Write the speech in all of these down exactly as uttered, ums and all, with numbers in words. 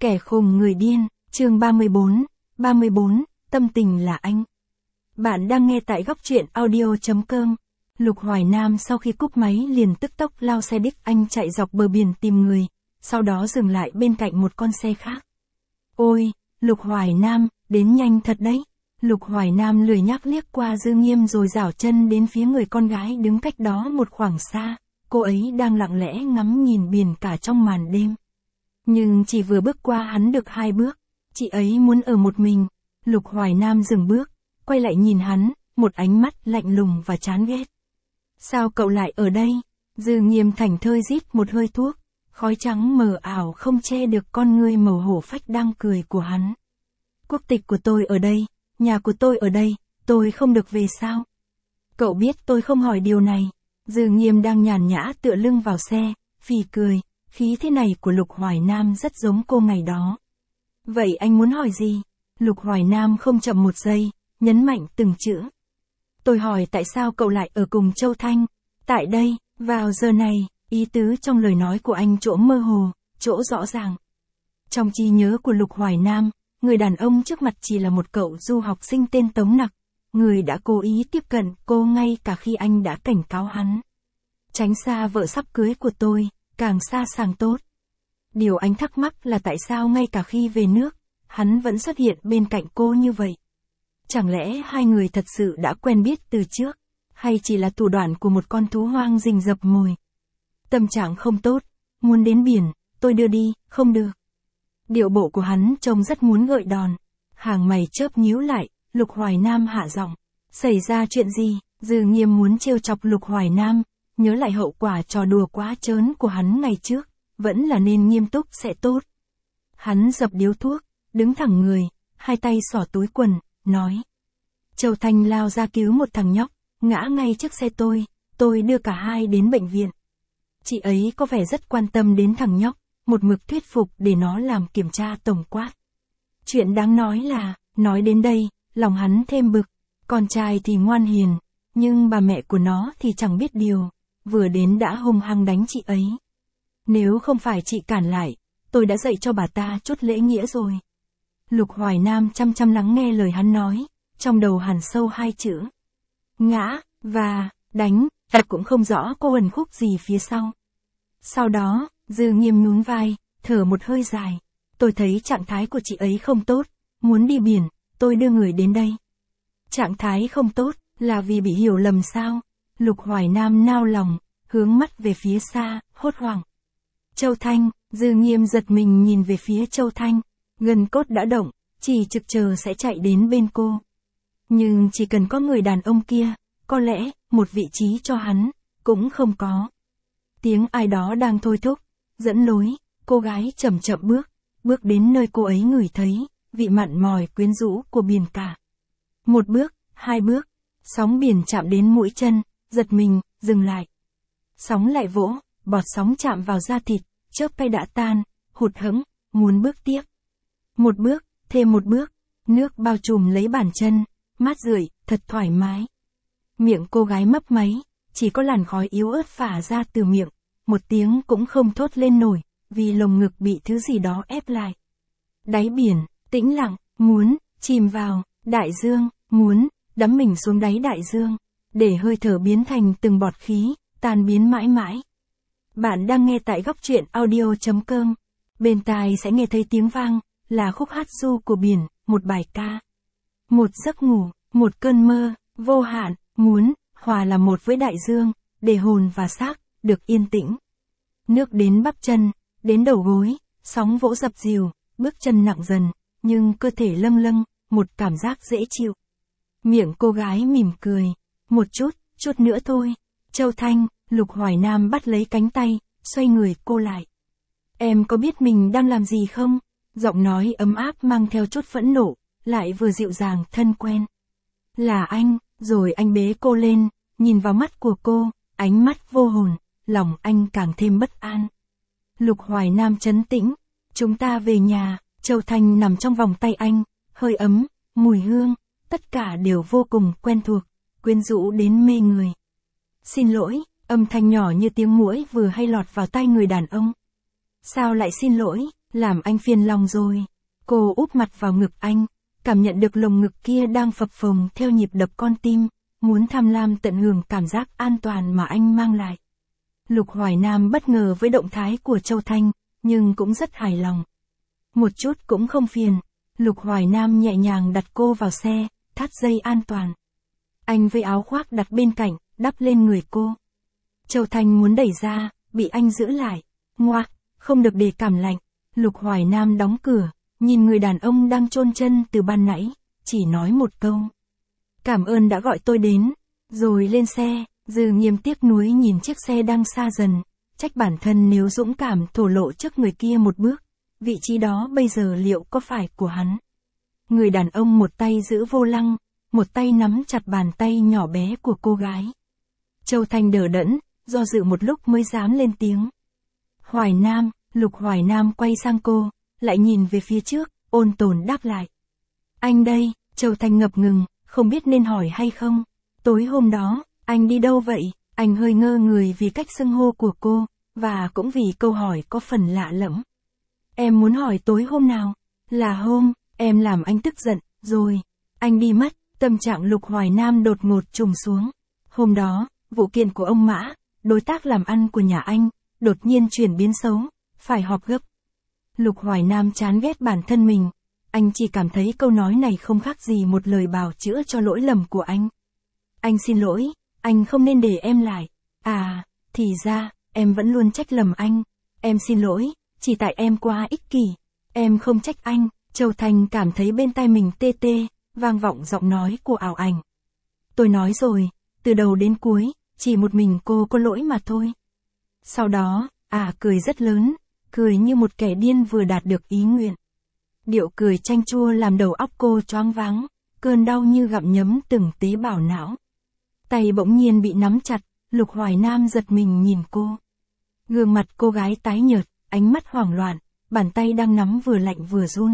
Kẻ khùng người điên, chương ba mươi bốn, ba mươi bốn, tâm tình là anh. Bạn đang nghe tại góc truyện audio.com. Lục Hoài Nam sau khi cúp máy liền tức tốc lao xe đích anh chạy dọc bờ biển tìm người, sau đó dừng lại bên cạnh một con xe khác. Ôi, Lục Hoài Nam, đến nhanh thật đấy. Lục Hoài Nam lười nhác liếc qua Dư Nghiêm rồi giảo chân đến phía người con gái đứng cách đó một khoảng xa, cô ấy đang lặng lẽ ngắm nhìn biển cả trong màn đêm. Nhưng chỉ vừa bước qua hắn được hai bước, chị ấy muốn ở một mình. Lục Hoài Nam dừng bước, quay lại nhìn hắn, một ánh mắt lạnh lùng và chán ghét. Sao cậu lại ở đây? Dư Nghiêm thảnh thơi rít một hơi thuốc, khói trắng mờ ảo không che được con ngươi màu hổ phách đang cười của hắn. Quốc tịch của tôi ở đây, nhà của tôi ở đây, tôi không được về sao? Cậu biết tôi không hỏi điều này. Dư Nghiêm đang nhàn nhã tựa lưng vào xe, phì cười, khí thế này của Lục Hoài Nam rất giống cô ngày đó. Vậy anh muốn hỏi gì? Lục Hoài Nam không chậm một giây, nhấn mạnh từng chữ. Tôi hỏi tại sao cậu lại ở cùng Châu Thanh, tại đây, vào giờ này, ý tứ trong lời nói của anh chỗ mơ hồ, chỗ rõ ràng. Trong trí nhớ của Lục Hoài Nam, người đàn ông trước mặt chỉ là một cậu du học sinh tên Tống Nặc, người đã cố ý tiếp cận cô ngay cả khi anh đã cảnh cáo hắn. Tránh xa vợ sắp cưới của tôi, càng xa càng tốt. Điều anh thắc mắc là tại sao ngay cả khi về nước, hắn vẫn xuất hiện bên cạnh cô như vậy. Chẳng lẽ hai người thật sự đã quen biết từ trước, hay chỉ là thủ đoạn của một con thú hoang rình rập mồi? Tâm trạng không tốt, muốn đến biển, tôi đưa đi, không được. Điệu bộ của hắn trông rất muốn gợi đòn. Hàng mày chớp nhíu lại, Lục Hoài Nam hạ giọng. Xảy ra chuyện gì? Dư Nghiêm muốn trêu chọc Lục Hoài Nam, nhớ lại hậu quả trò đùa quá trớn của hắn ngày trước, vẫn là nên nghiêm túc sẽ tốt. Hắn dập điếu thuốc, đứng thẳng người, hai tay xỏ túi quần, nói. Châu Thanh lao ra cứu một thằng nhóc, ngã ngay trước xe tôi, tôi đưa cả hai đến bệnh viện. Chị ấy có vẻ rất quan tâm đến thằng nhóc, một mực thuyết phục để nó làm kiểm tra tổng quát. Chuyện đáng nói là, nói đến đây, lòng hắn thêm bực, con trai thì ngoan hiền, nhưng bà mẹ của nó thì chẳng biết điều, vừa đến đã hung hăng đánh chị ấy. Nếu không phải chị cản lại, tôi đã dạy cho bà ta chút lễ nghĩa rồi. Lục Hoài Nam chăm chăm lắng nghe lời hắn nói, trong đầu hằn sâu hai chữ. Ngã, và, đánh, thật cũng không rõ cô ẩn khúc gì phía sau. Sau đó, Dư Nghiêm nhún vai, thở một hơi dài. Tôi thấy trạng thái của chị ấy không tốt, muốn đi biển, tôi đưa người đến đây. Trạng thái không tốt, là vì bị hiểu lầm sao? Lục Hoài Nam nao lòng, hướng mắt về phía xa, hốt hoảng. Châu Thanh, Dư Nghiêm giật mình nhìn về phía Châu Thanh, gần cốt đã động, chỉ trực chờ sẽ chạy đến bên cô. Nhưng chỉ cần có người đàn ông kia, có lẽ, một vị trí cho hắn, cũng không có. Tiếng ai đó đang thôi thúc, dẫn lối, cô gái chậm chậm bước, bước đến nơi cô ấy ngửi thấy, vị mặn mòi quyến rũ của biển cả. Một bước, hai bước, sóng biển chạm đến mũi chân, giật mình, dừng lại. Sóng lại vỗ, bọt sóng chạm vào da thịt, chớp tay đã tan, hụt hẫng, muốn bước tiếp. Một bước, thêm một bước, nước bao trùm lấy bàn chân, mát rượi, thật thoải mái. Miệng cô gái mấp máy, chỉ có làn khói yếu ớt phả ra từ miệng, một tiếng cũng không thốt lên nổi, vì lồng ngực bị thứ gì đó ép lại. Đáy biển, tĩnh lặng, muốn, chìm vào, đại dương, muốn, đắm mình xuống đáy đại dương, để hơi thở biến thành từng bọt khí, tan biến mãi mãi. Bạn đang nghe tại góc truyện audio.com. Bên tai sẽ nghe thấy tiếng vang, là khúc hát ru của biển, một bài ca. Một giấc ngủ, một cơn mơ, vô hạn, muốn, hòa là một với đại dương, để hồn và xác, được yên tĩnh. Nước đến bắp chân, đến đầu gối, sóng vỗ dập dìu, bước chân nặng dần, nhưng cơ thể lâng lâng, một cảm giác dễ chịu. Miệng cô gái mỉm cười, một chút, chút nữa thôi. Châu Thanh, Lục Hoài Nam bắt lấy cánh tay, xoay người cô lại. Em có biết mình đang làm gì không? Giọng nói ấm áp mang theo chút phẫn nộ, lại vừa dịu dàng thân quen. Là anh, rồi anh bế cô lên, nhìn vào mắt của cô, ánh mắt vô hồn, lòng anh càng thêm bất an. Lục Hoài Nam trấn tĩnh, chúng ta về nhà. Châu Thanh nằm trong vòng tay anh, hơi ấm, mùi hương, tất cả đều vô cùng quen thuộc, quyến rũ đến mê người. Xin lỗi, âm thanh nhỏ như tiếng muỗi vừa hay lọt vào tai người đàn ông. Sao lại xin lỗi? làm anh phiền lòng rồi. Cô úp mặt vào ngực anh, cảm nhận được lồng ngực kia đang phập phồng theo nhịp đập con tim, muốn tham lam tận hưởng cảm giác an toàn mà anh mang lại. Lục Hoài Nam bất ngờ với động thái của Châu Thanh, nhưng cũng rất hài lòng. Một chút cũng không phiền, Lục Hoài Nam nhẹ nhàng đặt cô vào xe, thắt dây an toàn. Anh với áo khoác đặt bên cạnh, đắp lên người cô. Châu Thanh muốn đẩy ra, bị anh giữ lại. Ngoạc, không được để cảm lạnh. Lục Hoài Nam đóng cửa, nhìn người đàn ông đang chôn chân từ ban nãy, chỉ nói một câu. Cảm ơn đã gọi tôi đến. Rồi lên xe, Dư Nghiêm tiếc nuối nhìn chiếc xe đang xa dần, trách bản thân nếu dũng cảm thổ lộ trước người kia một bước, vị trí đó bây giờ liệu có phải của hắn. Người đàn ông một tay giữ vô lăng, một tay nắm chặt bàn tay nhỏ bé của cô gái. Châu Thanh đờ đẫn, do dự một lúc mới dám lên tiếng. Hoài Nam, Lục Hoài Nam quay sang cô, lại nhìn về phía trước, ôn tồn đáp lại. Anh đây, Châu Thanh ngập ngừng, không biết nên hỏi hay không. Tối hôm đó, anh đi đâu vậy? Anh hơi ngơ người vì cách xưng hô của cô, và cũng vì câu hỏi có phần lạ lẫm. Em muốn hỏi tối hôm nào? Là hôm, em làm anh tức giận, rồi. Anh đi mất, tâm trạng Lục Hoài Nam đột ngột trùng xuống. Hôm đó, vụ kiện của ông Mã, đối tác làm ăn của nhà anh, đột nhiên chuyển biến xấu, phải họp gấp. Lục Hoài Nam chán ghét bản thân mình, anh chỉ cảm thấy câu nói này không khác gì một lời bào chữa cho lỗi lầm của anh. Anh xin lỗi, anh không nên để em lại. À, thì ra, em vẫn luôn trách lầm anh. Em xin lỗi, chỉ tại em quá ích kỷ. Em không trách anh. Châu Thanh cảm thấy bên tai mình tê tê, vang vọng giọng nói của ảo ảnh. Tôi nói rồi, từ đầu đến cuối, chỉ một mình cô có lỗi mà thôi. Sau đó, à cười rất lớn, cười như một kẻ điên vừa đạt được ý nguyện. Điệu cười chanh chua làm đầu óc cô choáng váng, cơn đau như gặm nhấm từng tế bào não. Tay bỗng nhiên bị nắm chặt, Lục Hoài Nam giật mình nhìn cô. Gương mặt cô gái tái nhợt, ánh mắt hoảng loạn, bàn tay đang nắm vừa lạnh vừa run.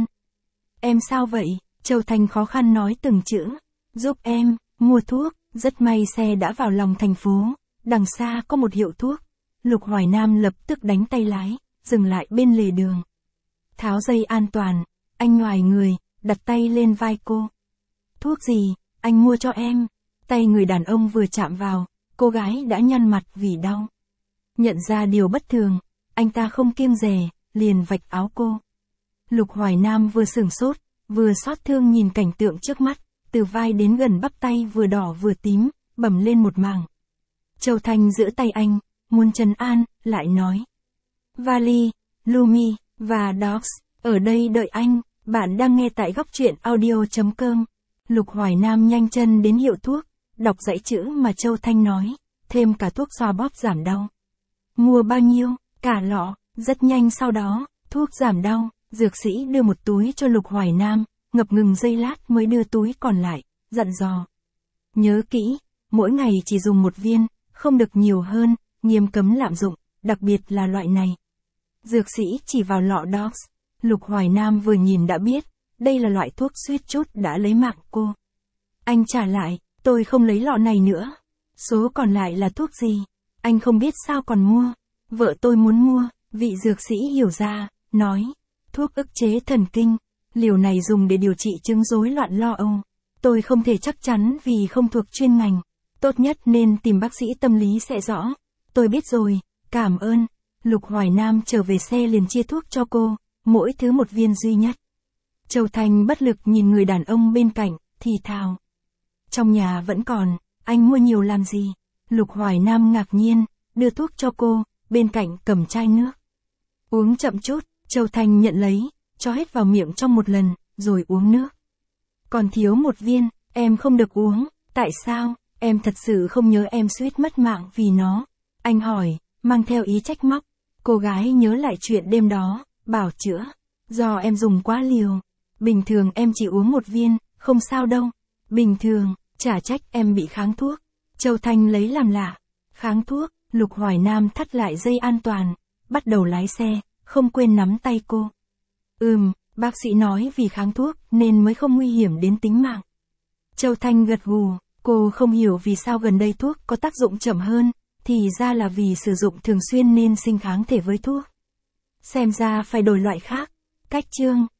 Em sao vậy? Châu Thanh khó khăn nói từng chữ. Giúp em, mua thuốc, rất may xe đã vào lòng thành phố, đằng xa có một hiệu thuốc. Lục Hoài Nam lập tức đánh tay lái, dừng lại bên lề đường. Tháo dây an toàn, anh nhoài người, đặt tay lên vai cô. Thuốc gì, anh mua cho em. Tay người đàn ông vừa chạm vào, cô gái đã nhăn mặt vì đau. Nhận ra điều bất thường, anh ta không kiêng dè, liền vạch áo cô. Lục Hoài Nam vừa sửng sốt, vừa xót thương nhìn cảnh tượng trước mắt, từ vai đến gần bắp tay vừa đỏ vừa tím, bầm lên một mảng. Châu Thanh giữ tay anh, muốn trấn an, lại nói. Vali, Lumi, và Dogs, ở đây đợi anh, bạn đang nghe tại góc truyện audio chấm com. Lục Hoài Nam nhanh chân đến hiệu thuốc, đọc dãy chữ mà Châu Thanh nói, thêm cả thuốc xoa bóp giảm đau. Mua bao nhiêu? Cả lọ. Rất nhanh sau đó, thuốc giảm đau, dược sĩ đưa một túi cho Lục Hoài Nam, ngập ngừng giây lát mới đưa túi còn lại, dặn dò. Nhớ kỹ, mỗi ngày chỉ dùng một viên, không được nhiều hơn, nghiêm cấm lạm dụng, đặc biệt là loại này. Dược sĩ chỉ vào lọ Dogs, Lục Hoài Nam vừa nhìn đã biết, đây là loại thuốc suýt chút đã lấy mạng cô. Anh trả lại, tôi không lấy lọ này nữa. Số còn lại là thuốc gì? Anh không biết sao còn mua. Vợ tôi muốn mua, vị dược sĩ hiểu ra, nói. Thuốc ức chế thần kinh, liều này dùng để điều trị chứng rối loạn lo âu. Tôi không thể chắc chắn vì không thuộc chuyên ngành. Tốt nhất nên tìm bác sĩ tâm lý sẽ rõ. Tôi biết rồi, cảm ơn. Lục Hoài Nam trở về xe liền chia thuốc cho cô, mỗi thứ một viên duy nhất. Châu Thanh bất lực nhìn người đàn ông bên cạnh, thì thào. Trong nhà vẫn còn, anh mua nhiều làm gì? Lục Hoài Nam ngạc nhiên, đưa thuốc cho cô, bên cạnh cầm chai nước. Uống chậm chút, Châu Thanh nhận lấy, cho hết vào miệng trong một lần, rồi uống nước. Còn thiếu một viên, em không được uống, tại sao? Em thật sự không nhớ em suýt mất mạng vì nó. Anh hỏi, mang theo ý trách móc. Cô gái nhớ lại chuyện đêm đó, bảo chữa. Do em dùng quá liều. Bình thường em chỉ uống một viên, không sao đâu. Bình thường, chả trách em bị kháng thuốc. Châu Thanh lấy làm lạ. Kháng thuốc, Lục Hoài Nam thắt lại dây an toàn, bắt đầu lái xe, không quên nắm tay cô. Ừm, bác sĩ nói vì kháng thuốc nên mới không nguy hiểm đến tính mạng. Châu Thanh gật gù, cô không hiểu vì sao gần đây thuốc có tác dụng chậm hơn, thì ra là vì sử dụng thường xuyên nên sinh kháng thể với thuốc. Xem ra phải đổi loại khác. Cách chương.